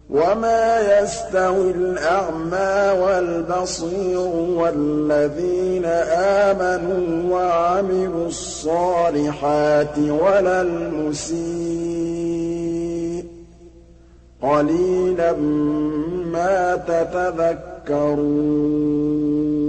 وَمَا يَسْتَوِي الْأَعْمَىٰ وَالْبَصِيرُ وَالَّذِينَ آمَنُوا وَعَمِلُوا الصَّالِحَاتِ وَلَا الْمُسِيءُ ۚ قَلِيلًا مَّا تَتَذَكَّرُونَ